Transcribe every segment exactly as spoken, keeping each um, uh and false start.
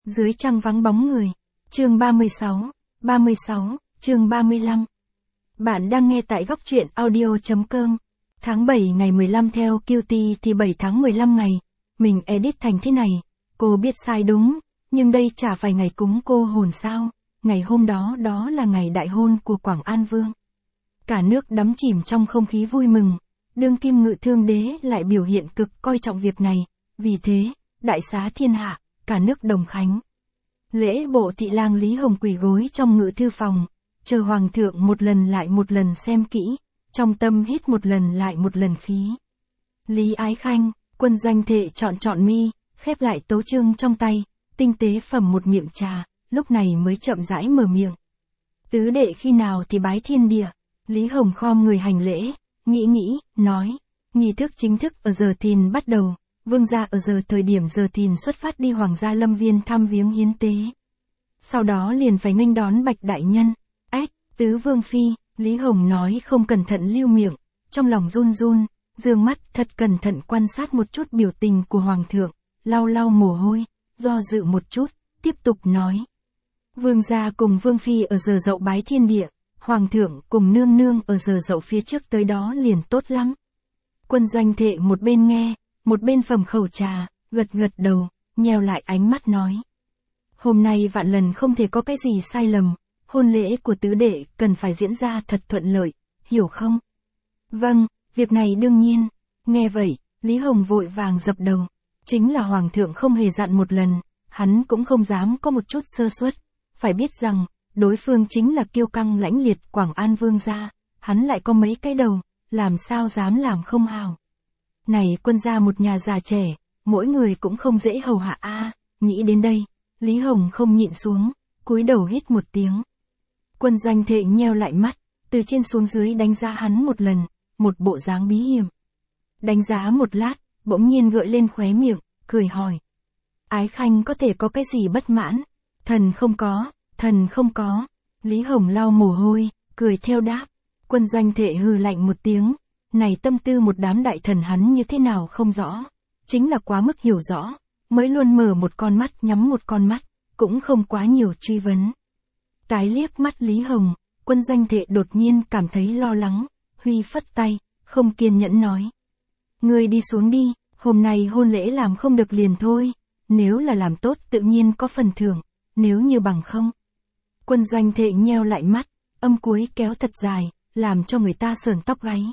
Dưới trăng vắng bóng người. Chương ba mươi sáu, ba mươi sáu, chương ba mươi lăm. Bạn đang nghe tại góc truyện audio chấm com. Tháng bảy ngày mười lăm theo Q T thì bảy tháng mười lăm ngày. Mình edit thành thế này. Cô biết sai đúng, nhưng đây chả phải ngày cúng cô hồn sao. Ngày hôm đó đó là ngày đại hôn của Quảng An Vương. Cả nước đắm chìm trong không khí vui mừng. Đương kim ngự thương đế lại biểu hiện cực coi trọng việc này. Vì thế, đại xá thiên hạ, cả nước đồng khánh. Lễ bộ thị lang Lý Hồng quỳ gối trong ngự thư phòng, chờ hoàng thượng một lần lại một lần xem kỹ, trong tâm hít một lần lại một lần khí. Lý Ái Khanh, quân doanh thệ chọn chọn mi, khép lại tấu chương trong tay, tinh tế phẩm một miệng trà, lúc này mới chậm rãi mở miệng. Tứ đệ khi nào thì bái thiên địa, Lý Hồng khom người hành lễ, nghĩ nghĩ, nói, nghi thức chính thức ở giờ thìn bắt đầu. Vương gia ở giờ thời điểm giờ thìn xuất phát đi Hoàng gia Lâm Viên thăm viếng hiến tế. Sau đó liền phải nghênh đón Bạch đại nhân. Ách, tứ vương phi, Lý Hồng nói không cẩn thận lưu miệng, trong lòng run run, dương mắt thật cẩn thận quan sát một chút biểu tình của Hoàng thượng, lau lau mồ hôi, do dự một chút, tiếp tục nói. Vương gia cùng vương phi ở giờ dậu bái thiên địa, Hoàng thượng cùng nương nương ở giờ dậu phía trước tới đó liền tốt lắm. Quân doanh thệ một bên nghe, một bên phẩm khẩu trà, gật gật đầu, nheo lại ánh mắt nói. Hôm nay vạn lần không thể có cái gì sai lầm, hôn lễ của tứ đệ cần phải diễn ra thật thuận lợi, hiểu không? Vâng, việc này đương nhiên. Nghe vậy, Lý Hồng vội vàng dập đầu. Chính là Hoàng thượng không hề dặn một lần, hắn cũng không dám có một chút sơ suất. Phải biết rằng, đối phương chính là kiêu căng lãnh liệt Quảng An Vương gia, hắn lại có mấy cái đầu, làm sao dám làm không hào. Này quân gia một nhà già trẻ, mỗi người cũng không dễ hầu hạ a. À, nghĩ đến đây, Lý Hồng không nhịn xuống, cúi đầu hít một tiếng. Quân doanh thệ nheo lại mắt, từ trên xuống dưới đánh giá hắn một lần, một bộ dáng bí hiểm. Đánh giá một lát, bỗng nhiên gợi lên khóe miệng, cười hỏi. Ái Khanh có thể có cái gì bất mãn? Thần không có, thần không có. Lý Hồng lau mồ hôi, cười theo đáp. Quân doanh thệ hừ lạnh một tiếng. Này tâm tư một đám đại thần hắn như thế nào không rõ, chính là quá mức hiểu rõ, mới luôn mở một con mắt nhắm một con mắt, cũng không quá nhiều truy vấn. Tái liếc mắt Lý Hồng, quân doanh thệ đột nhiên cảm thấy lo lắng, huy phất tay, không kiên nhẫn nói. Ngươi đi xuống đi, hôm nay hôn lễ làm không được liền thôi, nếu là làm tốt tự nhiên có phần thưởng, nếu như bằng không. Quân doanh thệ nheo lại mắt, âm cuối kéo thật dài, làm cho người ta sởn tóc gáy.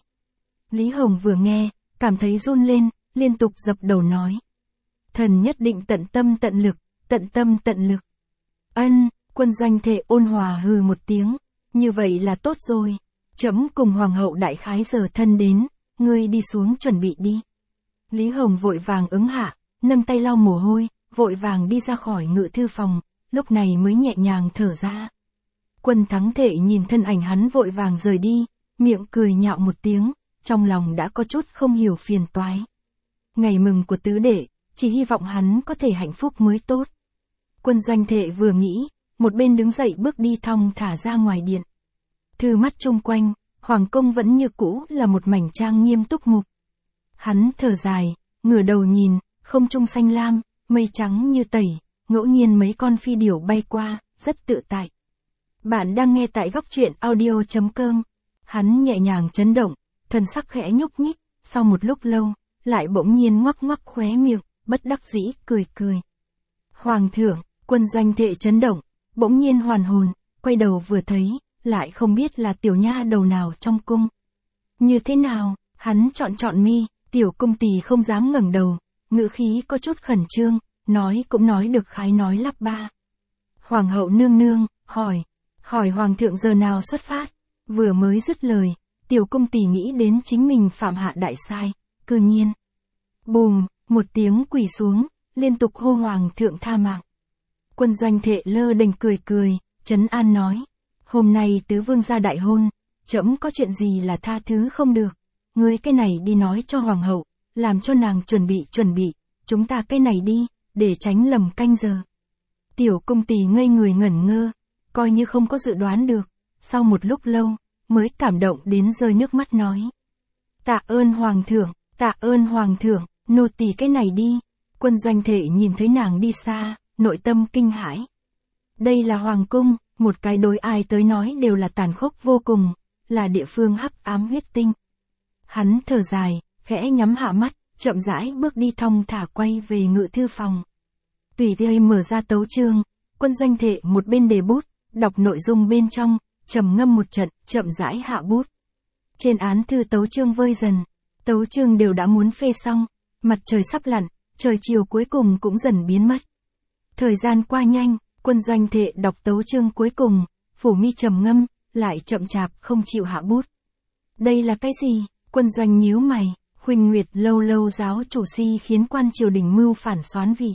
Lý Hồng vừa nghe, cảm thấy run lên, liên tục dập đầu nói. Thần nhất định tận tâm tận lực, tận tâm tận lực. Ân, quân doanh thệ ôn hòa hừ một tiếng, như vậy là tốt rồi. Trẫm cùng Hoàng hậu đại khái giờ thân đến, ngươi đi xuống chuẩn bị đi. Lý Hồng vội vàng ứng hạ, nâng tay lau mồ hôi, vội vàng đi ra khỏi ngự thư phòng, lúc này mới nhẹ nhàng thở ra. Quân thắng thệ nhìn thân ảnh hắn vội vàng rời đi, miệng cười nhạo một tiếng. Trong lòng đã có chút không hiểu phiền toái. Ngày mừng của tứ đệ, chỉ hy vọng hắn có thể hạnh phúc mới tốt. Quân doanh thệ vừa nghĩ, một bên đứng dậy bước đi thong thả ra ngoài điện. Thư mắt chung quanh, Hoàng cung vẫn như cũ là một mảnh trang nghiêm túc mục. Hắn thở dài, ngửa đầu nhìn, không trung xanh lam, mây trắng như tẩy, ngẫu nhiên mấy con phi điểu bay qua, rất tự tại. Bạn đang nghe tại góc truyện audio chấm com. Hắn nhẹ nhàng chấn động. Thần sắc khẽ nhúc nhích, sau một lúc lâu, lại bỗng nhiên ngoắc ngoắc khóe miệng, bất đắc dĩ, cười cười. Hoàng thượng, quân doanh thệ chấn động, bỗng nhiên hoàn hồn, quay đầu vừa thấy, lại không biết là tiểu nha đầu nào trong cung. Như thế nào, hắn chọn chọn mi, tiểu cung tỳ không dám ngẩng đầu, ngữ khí có chút khẩn trương, nói cũng nói được khái nói lắp ba. Hoàng hậu nương nương, hỏi, hỏi hoàng thượng giờ nào xuất phát, vừa mới dứt lời. Tiểu cung tỳ nghĩ đến chính mình phạm hạ đại sai, cư nhiên. Bùm, một tiếng quỳ xuống, liên tục hô Hoàng thượng tha mạng. Quân doanh thệ lơ đênh cười cười, trấn an nói. Hôm nay tứ vương gia đại hôn, trẫm có chuyện gì là tha thứ không được. Ngươi cái này đi nói cho Hoàng hậu, làm cho nàng chuẩn bị chuẩn bị, chúng ta cái này đi, để tránh lầm canh giờ. Tiểu cung tỳ ngây người ngẩn ngơ, coi như không có dự đoán được, sau một lúc lâu. Mới cảm động đến rơi nước mắt nói. Tạ ơn Hoàng thượng, tạ ơn Hoàng thượng, nô tỳ cái này đi. Quân doanh thệ nhìn thấy nàng đi xa, nội tâm kinh hãi. Đây là hoàng cung, một cái đối ai tới nói đều là tàn khốc vô cùng, là địa phương hắc ám huyết tinh. Hắn thở dài, khẽ nhắm hạ mắt, chậm rãi bước đi thong thả quay về ngự thư phòng. Tùy tiện mở ra tấu chương, Quân Doanh Thệ một bên đề bút, đọc nội dung bên trong, trầm ngâm một trận, chậm rãi hạ bút. Trên án thư tấu chương vơi dần, tấu chương đều đã muốn phê xong, mặt trời sắp lặn, trời chiều cuối cùng cũng dần biến mất. Thời gian qua nhanh, Quân Doanh Thệ đọc tấu chương cuối cùng, phủ mi trầm ngâm, lại chậm chạp không chịu hạ bút. Đây là cái gì? Quân Doanh nhíu mày, Khuynh Nguyệt lâu lâu giáo chủ si khiến quan triều đình mưu phản soán vị.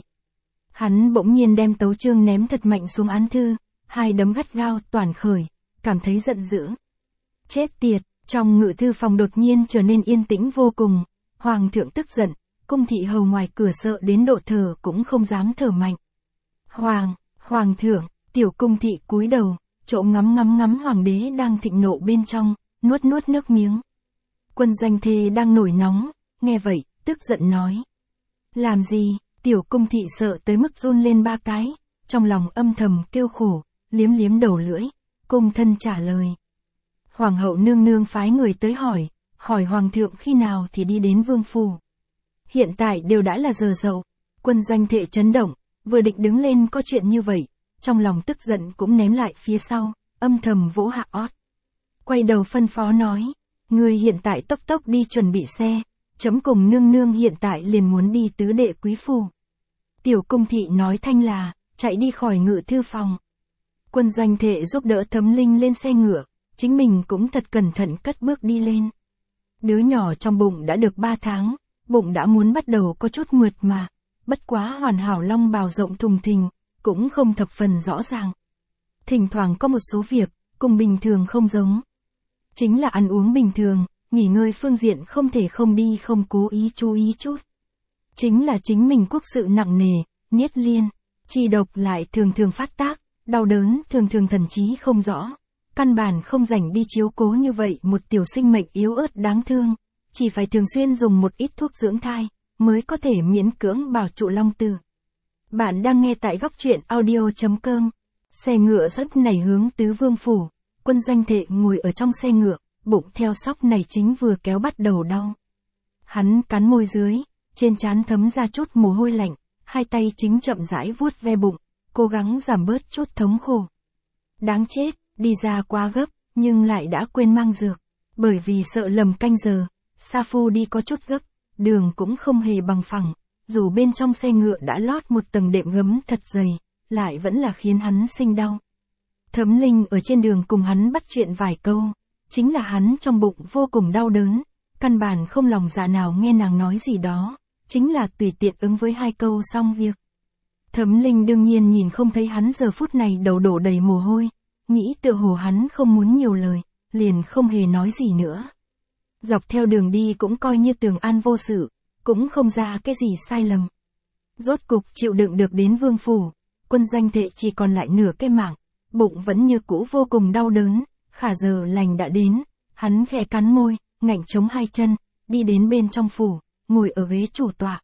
Hắn bỗng nhiên đem tấu chương ném thật mạnh xuống án thư, hai đấm gắt gao toàn khởi, cảm thấy giận dữ. Chết tiệt, trong ngự thư phòng đột nhiên trở nên yên tĩnh vô cùng, hoàng thượng tức giận, cung thị hầu ngoài cửa sợ đến độ thở cũng không dám thở mạnh. Hoàng, hoàng thượng, tiểu cung thị cúi đầu, chỗ ngắm ngắm ngắm hoàng đế đang thịnh nộ bên trong, nuốt nuốt nước miếng. Quân Doanh Thê đang nổi nóng, nghe vậy, tức giận nói. Làm gì? Tiểu cung thị sợ tới mức run lên ba cái, trong lòng âm thầm kêu khổ, liếm liếm đầu lưỡi, cung thân trả lời. Hoàng hậu nương nương phái người tới hỏi, hỏi hoàng thượng khi nào thì đi đến vương phủ. Hiện tại đều đã là giờ dậu, Quân Doanh Thệ chấn động, vừa định đứng lên có chuyện như vậy, trong lòng tức giận cũng ném lại phía sau, âm thầm vỗ hạ ót. Quay đầu phân phó nói, người hiện tại tốc tốc đi chuẩn bị xe, chấm cùng nương nương hiện tại liền muốn đi tứ đệ quý phủ. Tiểu cung thị nói thanh là, chạy đi khỏi ngự thư phòng. Quân Doanh Thệ giúp đỡ Thấm Linh lên xe ngựa, chính mình cũng thật cẩn thận cất bước đi lên. Đứa nhỏ trong bụng đã được ba tháng, bụng đã muốn bắt đầu có chút mượt mà, bất quá hoàn hảo long bào rộng thùng thình, cũng không thập phần rõ ràng. Thỉnh thoảng có một số việc, cùng bình thường không giống. Chính là ăn uống bình thường, nghỉ ngơi phương diện không thể không đi không cố ý chú ý chút. Chính là chính mình quốc sự nặng nề, niết liên, chi độc lại thường thường phát tác, đau đớn thường thường thần trí không rõ. Căn bản không rảnh đi chiếu cố như vậy một tiểu sinh mệnh yếu ớt đáng thương, chỉ phải thường xuyên dùng một ít thuốc dưỡng thai, mới có thể miễn cưỡng bảo trụ long tử. Bạn đang nghe tại góc truyện audio chấm com. Xe ngựa sắp nảy hướng tứ vương phủ, Quân Doanh Thệ ngồi ở trong xe ngựa, bụng theo sóc này chính vừa kéo bắt đầu đau. Hắn cắn môi dưới, trên trán thấm ra chút mồ hôi lạnh, hai tay chính chậm rãi vuốt ve bụng, cố gắng giảm bớt chút thống khổ. Đáng chết, đi ra quá gấp, nhưng lại đã quên mang dược, bởi vì sợ lầm canh giờ, Sa Phu đi có chút gấp, đường cũng không hề bằng phẳng, dù bên trong xe ngựa đã lót một tầng đệm gấm thật dày, lại vẫn là khiến hắn sinh đau. Thấm Linh ở trên đường cùng hắn bắt chuyện vài câu, chính là hắn trong bụng vô cùng đau đớn, căn bản không lòng dạ nào nghe nàng nói gì đó, chính là tùy tiện ứng với hai câu xong việc. Thấm Linh đương nhiên nhìn không thấy hắn giờ phút này đầu đổ đầy mồ hôi, nghĩ tựa hồ hắn không muốn nhiều lời, liền không hề nói gì nữa. Dọc theo đường đi cũng coi như tường an vô sự, cũng không ra cái gì sai lầm. Rốt cục chịu đựng được đến vương phủ, Quân Doanh Thệ chỉ còn lại nửa cái mạng, bụng vẫn như cũ vô cùng đau đớn, khả giờ lành đã đến, hắn khẽ cắn môi, ngạnh chống hai chân, đi đến bên trong phủ, ngồi ở ghế chủ tọa.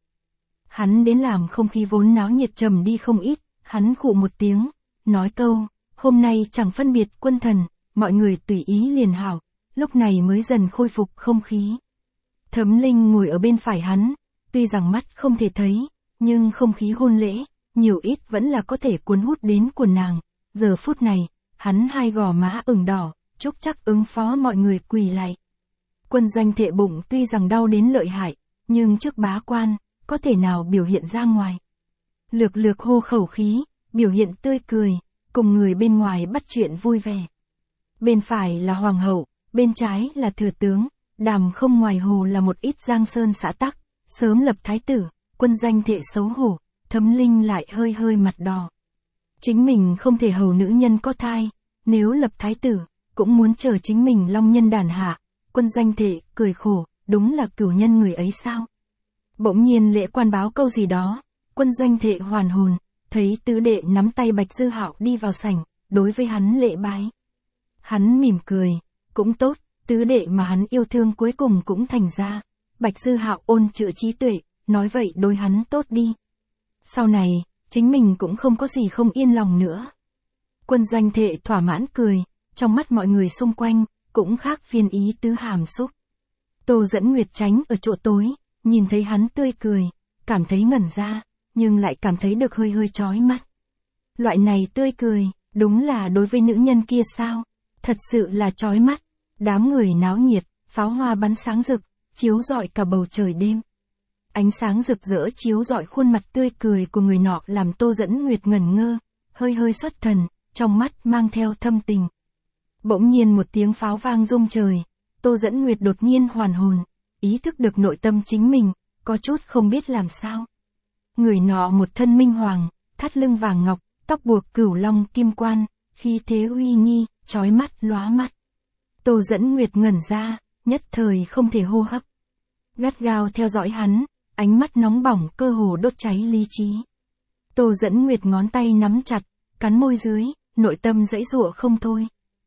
Hắn đến làm không khí vốn náo nhiệt trầm đi không ít, hắn khụ một tiếng, nói câu, hôm nay chẳng phân biệt quân thần, mọi người tùy ý liền hảo, lúc này mới dần khôi phục không khí. Thấm Linh ngồi ở bên phải hắn, tuy rằng mắt không thể thấy, nhưng không khí hôn lễ, nhiều ít vẫn là có thể cuốn hút đến của nàng. Giờ phút này, hắn hai gò má ửng đỏ, chúc chắc ứng phó mọi người quỳ lại. Quân Doanh Thệ bụng tuy rằng đau đến lợi hại, nhưng trước bá quan, có thể nào biểu hiện ra ngoài. Lược lược hô khẩu khí, biểu hiện tươi cười, cùng người bên ngoài bắt chuyện vui vẻ. Bên phải là hoàng hậu, bên trái là thừa tướng, đàm không ngoài hồ là một ít giang sơn xã tắc, sớm lập thái tử, Quân Doanh Thệ xấu hổ, Thấm Linh lại hơi hơi mặt đỏ. Chính mình không thể hầu nữ nhân có thai, nếu lập thái tử, cũng muốn chờ chính mình long nhân đàn hạ. Quân Doanh Thệ cười khổ, đúng là cửu nhân người ấy sao? Bỗng nhiên lễ quan báo câu gì đó, Quân Doanh Thệ hoàn hồn, thấy tứ đệ nắm tay Bạch Dư Hạo đi vào sảnh, đối với hắn lễ bái. Hắn mỉm cười, cũng tốt, tứ đệ mà hắn yêu thương cuối cùng cũng thành ra. Bạch Dư Hạo ôn chữ trí tuệ, nói vậy đối hắn tốt đi. Sau này, chính mình cũng không có gì không yên lòng nữa. Quân Doanh Thệ thỏa mãn cười, trong mắt mọi người xung quanh, cũng khác phiên ý tứ hàm xúc. Tô Dẫn Nguyệt tránh ở chỗ tối, nhìn thấy hắn tươi cười, cảm thấy ngẩn ra, nhưng lại cảm thấy được hơi hơi chói mắt. Loại này tươi cười, đúng là đối với nữ nhân kia sao? Thật sự là chói mắt. Đám người náo nhiệt, pháo hoa bắn sáng rực, chiếu rọi cả bầu trời đêm. Ánh sáng rực rỡ chiếu rọi khuôn mặt tươi cười của người nọ làm Tô Dẫn Nguyệt ngẩn ngơ, hơi hơi xuất thần, trong mắt mang theo thâm tình. Bỗng nhiên một tiếng pháo vang rung trời, Tô Dẫn Nguyệt đột nhiên hoàn hồn, ý thức được nội tâm chính mình, có chút không biết làm sao. Người nọ một thân minh hoàng, thắt lưng vàng ngọc, tóc buộc cửu long kim quan, khí thế uy nghi, chói mắt lóa mắt. Tô Dẫn Nguyệt ngẩn ra, nhất thời không thể hô hấp. Gắt gao theo dõi hắn, ánh mắt nóng bỏng cơ hồ đốt cháy lý trí. Tô Dẫn Nguyệt ngón tay nắm chặt, cắn môi dưới, nội tâm giãy giụa không thôi.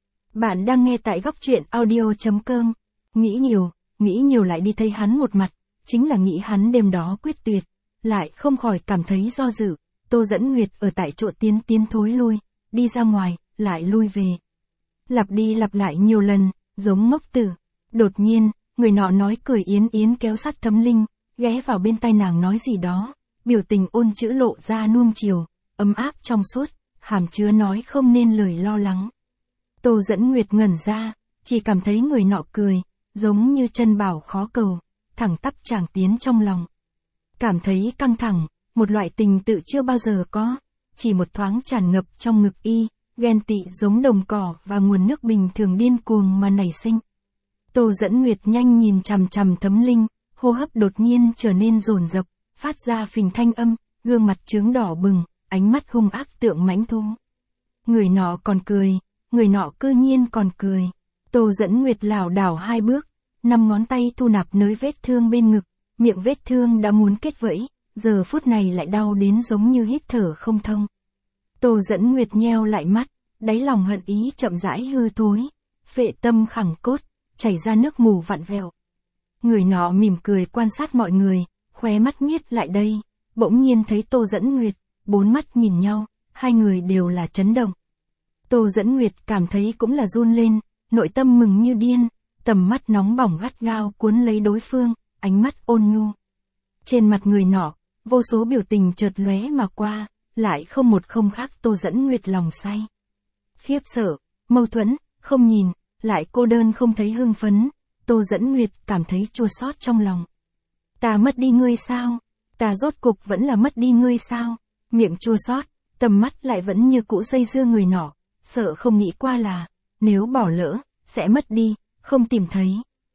Bạn đang nghe tại góc truyện audio chấm com. Nghĩ nhiều, nghĩ nhiều lại đi thấy hắn một mặt, chính là nghĩ hắn đêm đó quyết tuyệt, lại không khỏi cảm thấy do dự. Tô Dẫn Nguyệt ở tại chỗ tiến tiến thối lui, đi ra ngoài, lại lui về. Lặp đi lặp lại nhiều lần, giống ngốc tử. Đột nhiên, người nọ nói cười yến yến kéo sát Thấm Linh, ghé vào bên tai nàng nói gì đó, biểu tình ôn chữ lộ ra nuông chiều, ấm áp trong suốt, hàm chứa nói không nên lời lo lắng. Tô Dẫn Nguyệt ngẩn ra, chỉ cảm thấy người nọ cười, giống như chân bảo khó cầu, thẳng tắp chàng tiến trong lòng. Cảm thấy căng thẳng, một loại tình tự chưa bao giờ có, chỉ một thoáng tràn ngập trong ngực y, ghen tị giống đồng cỏ và nguồn nước bình thường điên cuồng mà nảy sinh. Tô Dẫn Nguyệt nhanh nhìn chằm chằm Thấm Linh, hô hấp đột nhiên trở nên dồn dập, phát ra phình thanh âm, gương mặt trướng đỏ bừng, ánh mắt hung ác tượng mãnh thú. Người nọ còn cười, người nọ cư nhiên còn cười. Tô Dẫn Nguyệt lảo đảo hai bước, năm ngón tay thu nạp nới vết thương bên ngực, miệng vết thương đã muốn kết vẫy, giờ phút này lại đau đến giống như hít thở không thông. Tô Dẫn Nguyệt nheo lại mắt, đáy lòng hận ý chậm rãi hư thối, phệ tâm khẳng cốt, chảy ra nước mù vặn vẹo. Người nọ mỉm cười quan sát mọi người, khóe mắt miết lại đây, bỗng nhiên thấy Tô Dẫn Nguyệt, bốn mắt nhìn nhau, hai người đều là chấn động. Tô Dẫn Nguyệt cảm thấy cũng là run lên, nội tâm mừng như điên, tầm mắt nóng bỏng gắt gao cuốn lấy đối phương, ánh mắt ôn nhu. Trên mặt người nọ, vô số biểu tình chợt lóe mà qua, lại không một không khác Tô Dẫn Nguyệt lòng say. Khiếp sợ, mâu thuẫn, không nhìn, lại cô đơn không thấy hưng phấn, Tô Dẫn Nguyệt cảm thấy chua xót trong lòng. Ta mất đi ngươi sao? Ta rốt cục vẫn là mất đi ngươi sao? Miệng chua xót, tầm mắt lại vẫn như cũ dây dưa người nọ, sợ không nghĩ qua là, nếu bỏ lỡ, sẽ mất đi, không tìm thấy.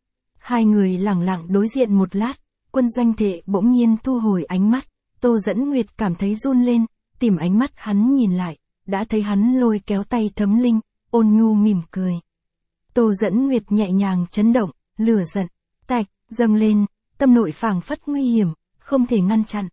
Hai người lặng lặng đối diện một lát, Quân Doanh Thệ bỗng nhiên thu hồi ánh mắt, Tô Dẫn Nguyệt cảm thấy run lên, tìm ánh mắt hắn nhìn lại, đã thấy hắn lôi kéo tay Thấm Linh, ôn nhu mỉm cười. Tô Dẫn Nguyệt nhẹ nhàng chấn động, lửa giận, tạch, dâng lên, tâm nội phảng phất nguy hiểm, không thể ngăn chặn.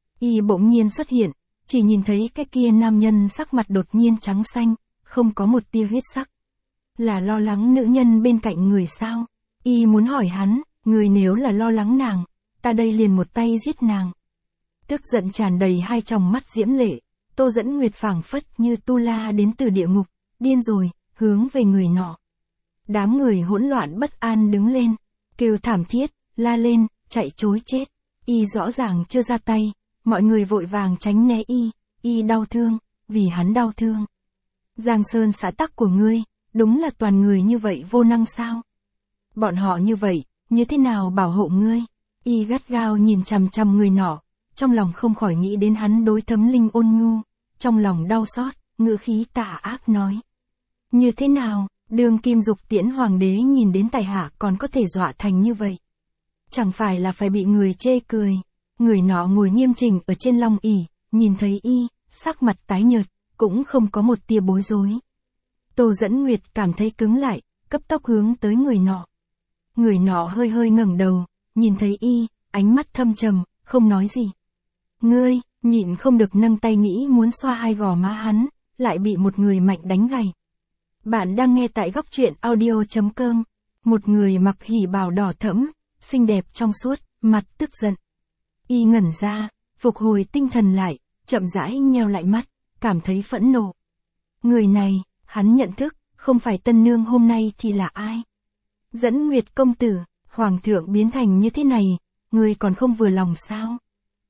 Y bỗng nhiên xuất hiện, chỉ nhìn thấy cái kia nam nhân sắc mặt đột nhiên trắng xanh, không có một tia huyết sắc. Là lo lắng nữ nhân bên cạnh người sao? Y muốn hỏi hắn, người nếu là lo lắng nàng, ta đây liền một tay giết nàng. Tức giận tràn đầy hai tròng mắt diễm lệ, Tô Dẫn Nguyệt phảng phất như tu la đến từ địa ngục, điên rồi, hướng về người nọ. Đám người hỗn loạn bất an đứng lên, kêu thảm thiết, la lên, chạy trối chết. Y rõ ràng chưa ra tay, mọi người vội vàng tránh né y, y đau thương, vì hắn đau thương. Giang Sơn xã tắc của ngươi, đúng là toàn người như vậy vô năng sao? Bọn họ như vậy, như thế nào bảo hộ ngươi? Y gắt gao nhìn chằm chằm người nọ, trong lòng không khỏi nghĩ đến hắn đối Thấm Linh ôn nhu, trong lòng đau xót, ngữ khí tà ác nói. Như thế nào, Đường Kim Dục Tiễn Hoàng đế nhìn đến tài hạ còn có thể dọa thành như vậy? Chẳng phải là phải bị người chê cười. Người nọ ngồi nghiêm chỉnh ở trên long ỷ, nhìn thấy y, sắc mặt tái nhợt, cũng không có một tia bối rối. Tô Dẫn Nguyệt cảm thấy cứng lại, cấp tốc hướng tới người nọ. Người nọ hơi hơi ngẩng đầu, nhìn thấy y, ánh mắt thâm trầm, không nói gì. Ngươi, nhịn không được nâng tay nghĩ muốn xoa hai gò má hắn, lại bị một người mạnh đánh gầy. Bạn đang nghe tại góc truyện audio chấm com. Một người mặc hỉ bào đỏ thẫm, xinh đẹp trong suốt, mặt tức giận. Y ngẩn ra, phục hồi tinh thần lại, chậm rãi nheo lại mắt, cảm thấy phẫn nộ. Người này, hắn nhận thức, không phải tân nương hôm nay thì là ai? Dẫn Nguyệt công tử, hoàng thượng biến thành như thế này, ngươi còn không vừa lòng sao?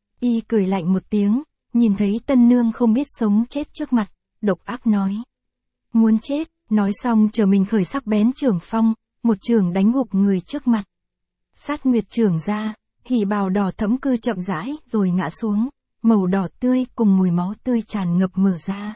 Y cười lạnh một tiếng, nhìn thấy tân nương không biết sống chết trước mặt, độc ác nói. Muốn chết, nói xong chờ mình khởi sắc bén trường phong, một trường đánh gục người trước mặt. Sát Nguyệt trường ra, hỉ bào đỏ thẫm cư chậm rãi rồi ngã xuống, màu đỏ tươi cùng mùi máu tươi tràn ngập mở ra.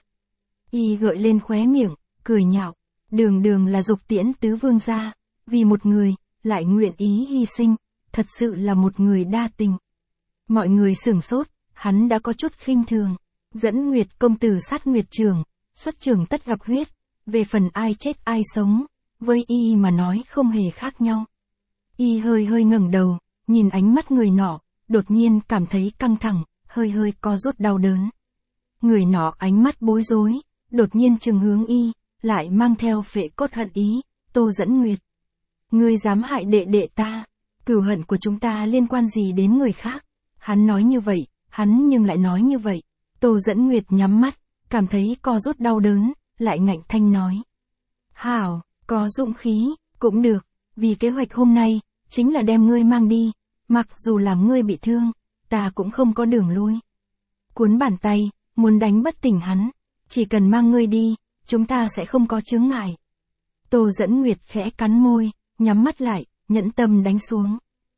Y gợi lên khóe miệng, cười nhạo, đường đường là dục tiễn tứ vương gia, vì một người, lại nguyện ý hy sinh, thật sự là một người đa tình. Mọi người sửng sốt, hắn đã có chút khinh thường. Dẫn Nguyệt công tử sát Nguyệt trường, xuất trường tất gặp huyết, về phần ai chết ai sống, với y mà nói không hề khác nhau. Y hơi hơi ngẩng đầu, nhìn ánh mắt người nọ, đột nhiên cảm thấy căng thẳng, hơi hơi co rút đau đớn. Người nọ ánh mắt bối rối, đột nhiên trừng hướng y, lại mang theo phệ cốt hận ý, Tô Dẫn Nguyệt. Ngươi dám hại đệ đệ ta, cửu hận của chúng ta liên quan gì đến người khác? Hắn nói như vậy, hắn nhưng lại nói như vậy. Tô Dẫn Nguyệt nhắm mắt, cảm thấy co rút đau đớn, lại ngạnh thanh nói. Hảo, có dũng khí, cũng được, vì kế hoạch hôm nay, chính là đem ngươi mang đi, mặc dù làm ngươi bị thương, ta cũng không có đường lui. Cuốn bàn tay, muốn đánh bất tỉnh hắn, chỉ cần mang ngươi đi, chúng ta sẽ không có chướng ngại. Tô Dẫn Nguyệt khẽ cắn môi, nhắm mắt lại, nhẫn tâm đánh xuống.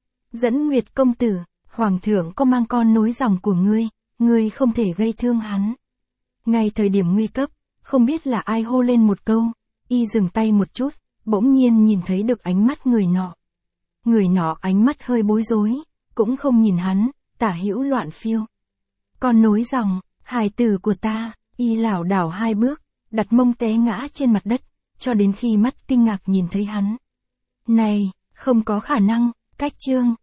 Dẫn Nguyệt công tử, hoàng thượng có mang con nối dòng của ngươi, ngươi không thể gây thương hắn. Ngay thời điểm nguy cấp, không biết là ai hô lên một câu, y dừng tay một chút, bỗng nhiên nhìn thấy được ánh mắt người nọ. Người nọ ánh mắt hơi bối rối, cũng không nhìn hắn, tả hữu loạn phiêu. Con nối dòng, hài tử của ta, y lảo đảo hai bước, đặt mông té ngã trên mặt đất, cho đến khi mắt kinh ngạc nhìn thấy hắn. Này, không có khả năng, cách chương.